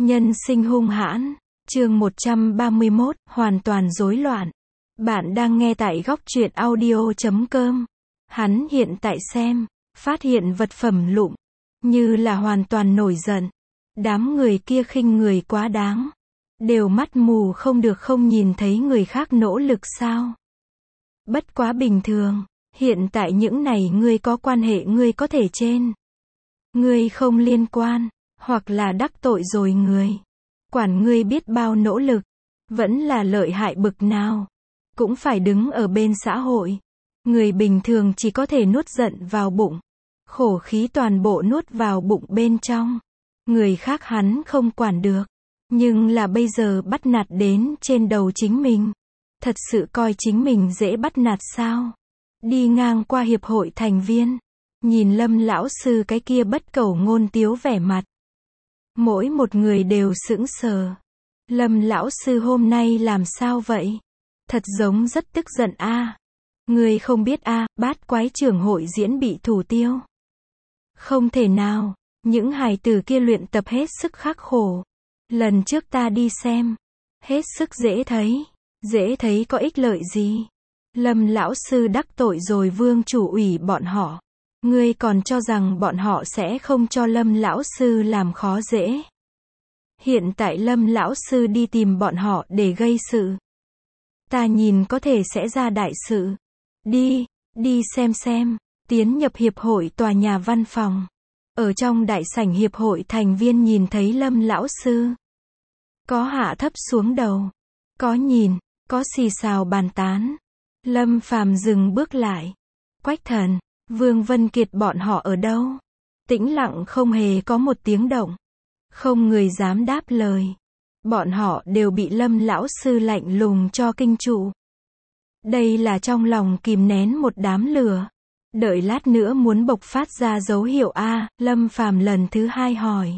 Nhân sinh hung hãn. Chương 131, hoàn toàn rối loạn. Bạn đang nghe tại góc truyện audio.com. Hắn hiện tại xem, phát hiện vật phẩm lụm, như là hoàn toàn nổi giận. Đám người kia khinh người quá đáng. Đều mắt mù không được không nhìn thấy người khác nỗ lực sao? Bất quá bình thường, hiện tại những này ngươi có quan hệ ngươi có thể trên. Ngươi không liên quan, hoặc là đắc tội rồi người. Quản ngươi biết bao nỗ lực, vẫn là lợi hại bực nào. Cũng phải đứng ở bên xã hội. Người bình thường chỉ có thể nuốt giận vào bụng. Khổ khí toàn bộ nuốt vào bụng bên trong. Người khác hắn không quản được. Nhưng là bây giờ bắt nạt đến trên đầu chính mình. Thật sự coi chính mình dễ bắt nạt sao? Đi ngang qua hiệp hội thành viên. Nhìn Lâm lão sư cái kia bất cầu ngôn tiếu vẻ mặt. Mỗi một người đều sững sờ. Lâm lão sư hôm nay làm sao vậy? Thật giống rất tức giận a. Người không biết a, bát quái trưởng hội diễn bị thủ tiêu. Không thể nào, những hài tử kia luyện tập hết sức khắc khổ. Lần trước ta đi xem, hết sức dễ thấy có ích lợi gì. Lâm lão sư đắc tội rồi vương chủ ủy bọn họ. Ngươi còn cho rằng bọn họ sẽ không cho Lâm lão sư làm khó dễ. Hiện tại Lâm lão sư đi tìm bọn họ để gây sự. Ta nhìn có thể sẽ ra đại sự. Đi xem. Tiến nhập hiệp hội tòa nhà văn phòng. Ở trong đại sảnh hiệp hội thành viên nhìn thấy Lâm lão sư. Có hạ thấp xuống đầu. Có nhìn, có xì xào bàn tán. Lâm Phàm dừng bước lại. Quách Thần, Vương Vân Kiệt bọn họ ở đâu? Tĩnh lặng không hề có một tiếng động. Không người dám đáp lời. Bọn họ đều bị Lâm lão sư lạnh lùng cho kinh trụ. Đây là trong lòng kìm nén một đám lửa. Đợi lát nữa muốn bộc phát ra dấu hiệu A, Lâm Phàm lần thứ hai hỏi.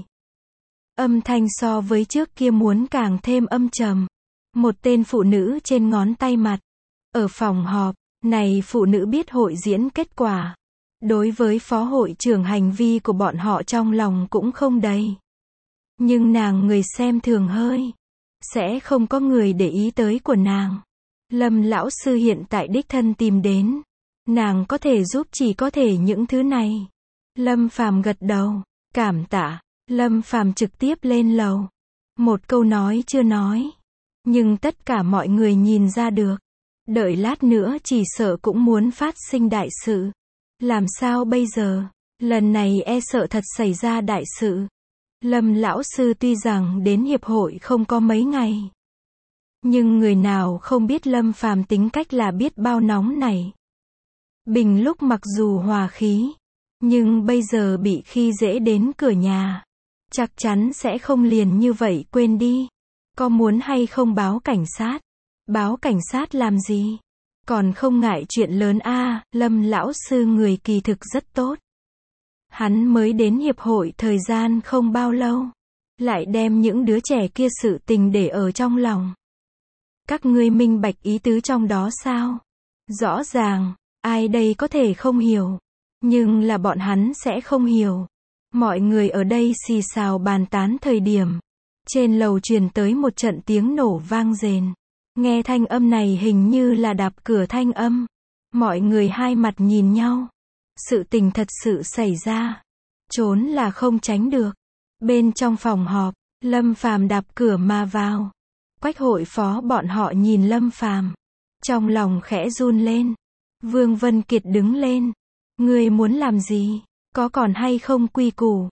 Âm thanh so với trước kia muốn càng thêm âm trầm. Một tên phụ nữ trên ngón tay mặt. Ở phòng họp, này phụ nữ biết hội diễn kết quả. Đối với phó hội trưởng hành vi của bọn họ trong lòng cũng không đầy. Nhưng nàng người xem thường hơi. Sẽ không có người để ý tới của nàng. Lâm lão sư hiện tại đích thân tìm đến. Nàng có thể giúp chỉ có thể những thứ này. Lâm Phàm gật đầu. Cảm tạ. Lâm Phàm trực tiếp lên lầu. Một câu nói chưa nói. Nhưng tất cả mọi người nhìn ra được. Đợi lát nữa chỉ sợ cũng muốn phát sinh đại sự. Làm sao bây giờ? Lần này e sợ thật xảy ra đại sự. Lâm lão sư tuy rằng đến hiệp hội không có mấy ngày. Nhưng người nào không biết Lâm Phàm tính cách là biết bao nóng này. Bình lúc mặc dù hòa khí. Nhưng bây giờ bị khi dễ đến cửa nhà. Chắc chắn sẽ không liền như vậy quên đi. Có muốn hay không báo cảnh sát? Báo cảnh sát làm gì? Còn không ngại chuyện lớn a. Lâm lão sư người kỳ thực rất tốt. Hắn mới đến hiệp hội thời gian không bao lâu. Lại đem những đứa trẻ kia sự tình để ở trong lòng. Các ngươi minh bạch ý tứ trong đó sao? Rõ ràng, ai đây có thể không hiểu. Nhưng là bọn hắn sẽ không hiểu. Mọi người ở đây xì xào bàn tán thời điểm. Trên lầu truyền tới một trận tiếng nổ vang rền. Nghe thanh âm này hình như là đạp cửa thanh âm. Mọi người hai mặt nhìn nhau. Sự tình thật sự xảy ra. Trốn là không tránh được. Bên trong phòng họp, Lâm Phàm đạp cửa mà vào. Quách hội phó bọn họ nhìn Lâm Phàm. Trong lòng khẽ run lên. Vương Vân Kiệt đứng lên. Ngươi muốn làm gì? Có còn hay không quy củ?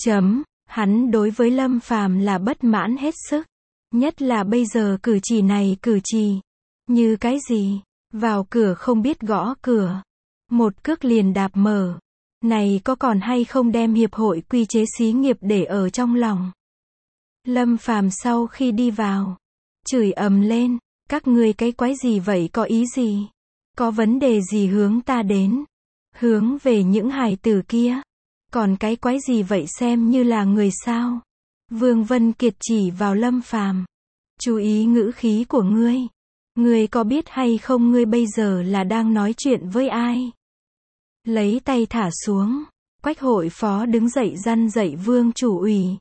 Hắn đối với Lâm Phàm là bất mãn hết sức. Nhất là bây giờ cử chỉ này cử chỉ. Như cái gì? Vào cửa không biết gõ cửa. Một cước liền đạp mở. Này có còn hay không đem hiệp hội quy chế xí nghiệp để ở trong lòng. Lâm Phàm sau khi đi vào. Chửi ầm lên. Các ngươi cái quái gì vậy có ý gì? Có vấn đề gì hướng ta đến? Hướng về những hài tử kia. Còn cái quái gì vậy xem như là người sao? Vương Vân Kiệt chỉ vào Lâm Phàm. Chú ý ngữ khí của ngươi. Ngươi có biết hay không ngươi bây giờ là đang nói chuyện với ai? Lấy tay thả xuống. Quách hội phó đứng dậy răn dạy Vương chủ ủy.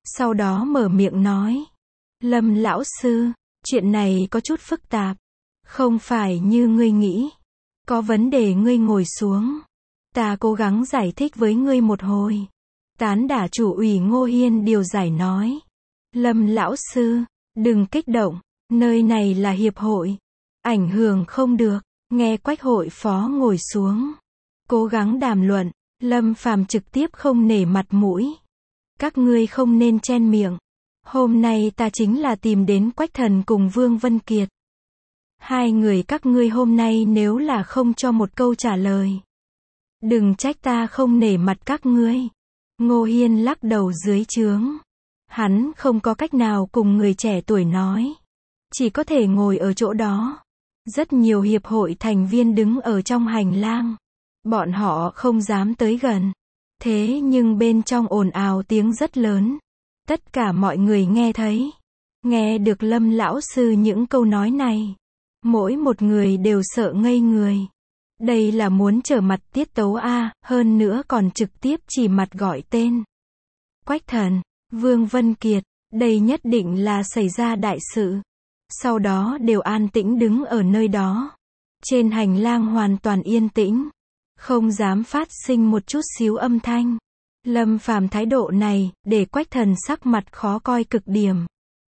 Sau đó mở miệng nói. Lâm lão sư, chuyện này có chút phức tạp. Không phải như ngươi nghĩ. Có vấn đề ngươi ngồi xuống. Ta cố gắng giải thích với ngươi một hồi. Tán đả chủ ủy Ngô Hiên điều giải nói. Lâm lão sư, đừng kích động. Nơi này là hiệp hội. Ảnh hưởng không được. Nghe Quách hội phó ngồi xuống. Cố gắng đàm luận. Lâm Phàm trực tiếp không nể mặt mũi. Các ngươi không nên chen miệng. Hôm nay ta chính là tìm đến Quách Thần cùng Vương Vân Kiệt. Hai người các ngươi hôm nay nếu là không cho một câu trả lời. Đừng trách ta không nể mặt các ngươi. Ngô Hiên lắc đầu dưới trướng. Hắn không có cách nào cùng người trẻ tuổi nói. Chỉ có thể ngồi ở chỗ đó. Rất nhiều hiệp hội thành viên đứng ở trong hành lang. Bọn họ không dám tới gần. Thế nhưng bên trong ồn ào tiếng rất lớn. Tất cả mọi người nghe thấy. Nghe được Lâm lão sư những câu nói này. Mỗi một người đều sợ ngây người. Đây là muốn trở mặt tiết tấu a, hơn nữa còn trực tiếp chỉ mặt gọi tên. Quách Thần, Vương Vân Kiệt, đây nhất định là xảy ra đại sự. Sau đó đều an tĩnh đứng ở nơi đó. Trên hành lang hoàn toàn yên tĩnh. Không dám phát sinh một chút xíu âm thanh. Lâm Phàm thái độ này, để Quách Thần sắc mặt khó coi cực điểm.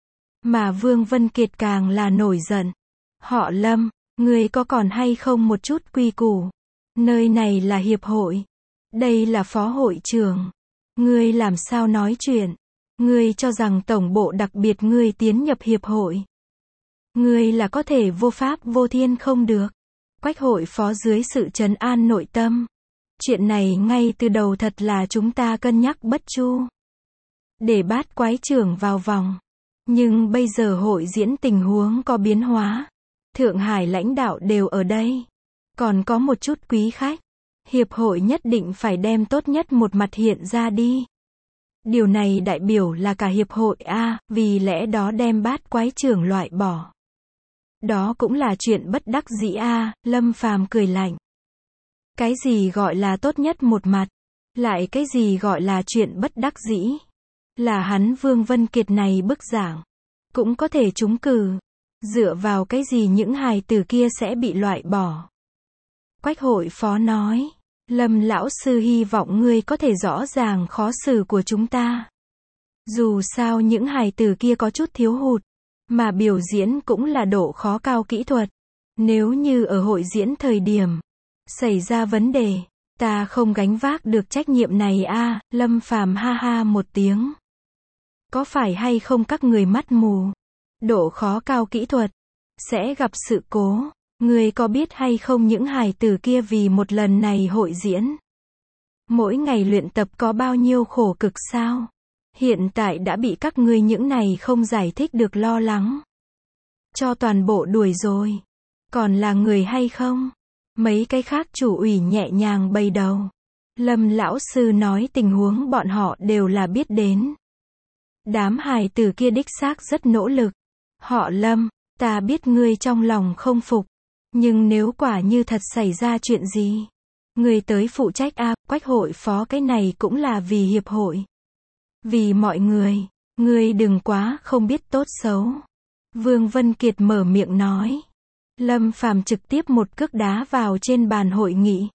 Mà Vương Vân Kiệt càng là nổi giận. Họ Lâm, ngươi có còn hay không một chút quy củ? Nơi này là hiệp hội. Đây là phó hội trưởng. Ngươi làm sao nói chuyện? Ngươi cho rằng tổng bộ đặc biệt ngươi tiến nhập hiệp hội. Ngươi là có thể vô pháp vô thiên không được. Quách hội phó dưới sự trấn an nội tâm. Chuyện này ngay từ đầu thật là chúng ta cân nhắc bất chu. Để Bát Quái trưởng vào vòng. Nhưng bây giờ hội diễn tình huống có biến hóa. Thượng Hải lãnh đạo đều ở đây. Còn có một chút quý khách. Hiệp hội nhất định phải đem tốt nhất một mặt hiện ra đi. Điều này đại biểu là cả hiệp hội a, vì lẽ đó đem Bát Quái trưởng loại bỏ. Đó cũng là chuyện bất đắc dĩ a, Lâm Phàm cười lạnh. Cái gì gọi là tốt nhất một mặt? Lại cái gì gọi là chuyện bất đắc dĩ? Là hắn Vương Vân Kiệt này bức giảng. Cũng có thể trúng cử. Dựa vào cái gì những hài tử kia sẽ bị loại bỏ? Quách hội phó nói. Lâm lão sư hy vọng ngươi có thể rõ ràng khó xử của chúng ta. Dù sao những hài tử kia có chút thiếu hụt. Mà biểu diễn cũng là độ khó cao kỹ thuật. Nếu như ở hội diễn thời điểm xảy ra vấn đề, ta không gánh vác được trách nhiệm này a. Lâm Phàm ha ha một tiếng. Có phải hay không các người mắt mù? Độ khó cao kỹ thuật sẽ gặp sự cố. Người có biết hay không những hài tử kia vì một lần này hội diễn, mỗi ngày luyện tập có bao nhiêu khổ cực sao? Hiện tại đã bị các ngươi những này không giải thích được lo lắng. Cho toàn bộ đuổi rồi. Còn là người hay không? Mấy cái khác chủ ủy nhẹ nhàng bày đầu. Lâm lão sư nói tình huống bọn họ đều là biết đến. Đám hài tử kia đích xác rất nỗ lực. Họ Lâm, ta biết ngươi trong lòng không phục. Nhưng nếu quả như thật xảy ra chuyện gì, ngươi tới phụ trách a. Quách hội phó cái này cũng là vì hiệp hội. Vì mọi người, ngươi đừng quá không biết tốt xấu. Vương Vân Kiệt mở miệng nói. Lâm Phàm trực tiếp một cước đá vào trên bàn hội nghị.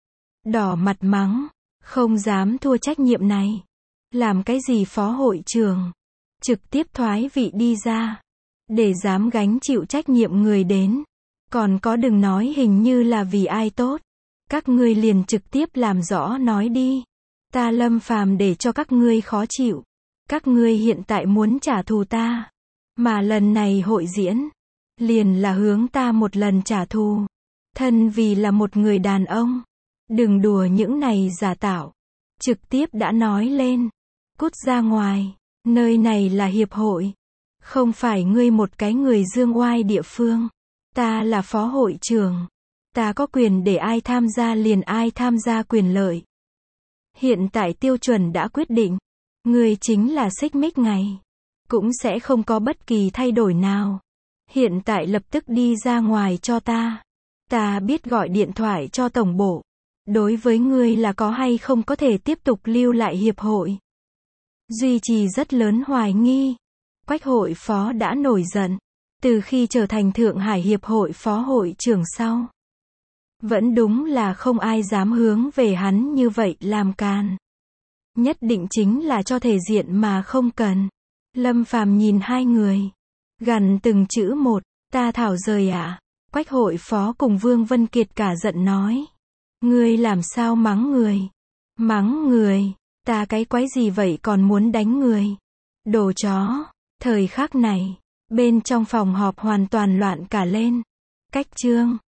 Đỏ mặt mắng, không dám thua trách nhiệm này. Làm cái gì phó hội trưởng? Trực tiếp thoái vị đi ra. Để dám gánh chịu trách nhiệm người đến. Còn có đừng nói hình như là vì ai tốt. Các ngươi liền trực tiếp làm rõ nói đi. Ta Lâm Phàm để cho các ngươi khó chịu. Các ngươi hiện tại muốn trả thù ta. Mà lần này hội diễn, liền là hướng ta một lần trả thù. Thân vì là một người đàn ông. Đừng đùa những này giả tạo. Trực tiếp đã nói lên. Cút ra ngoài. Nơi này là hiệp hội. Không phải ngươi một cái người dương oai địa phương. Ta là phó hội trưởng. Ta có quyền để ai tham gia liền ai tham gia quyền lợi. Hiện tại tiêu chuẩn đã quyết định. Ngươi chính là xích mích ngày. Cũng sẽ không có bất kỳ thay đổi nào. Hiện tại lập tức đi ra ngoài cho ta. Ta biết gọi điện thoại cho tổng bộ. Đối với ngươi là có hay không có thể tiếp tục lưu lại hiệp hội. duy trì rất lớn hoài nghi. Quách hội phó đã nổi giận. Từ khi trở thành Thượng Hải Hiệp hội phó hội trưởng sau. Vẫn đúng là không ai dám hướng về hắn như vậy làm càn. Nhất định chính là cho thể diện mà không cần. Lâm Phàm nhìn hai người. Gằn từng chữ một, ta thảo rời ạ. Quách hội phó cùng Vương Vân Kiệt cả giận nói. Ngươi làm sao mắng người? Mắng người, ta cái quái gì vậy còn muốn đánh người? Đồ chó. Thời khắc này, bên trong phòng họp hoàn toàn loạn cả lên. Cách Trương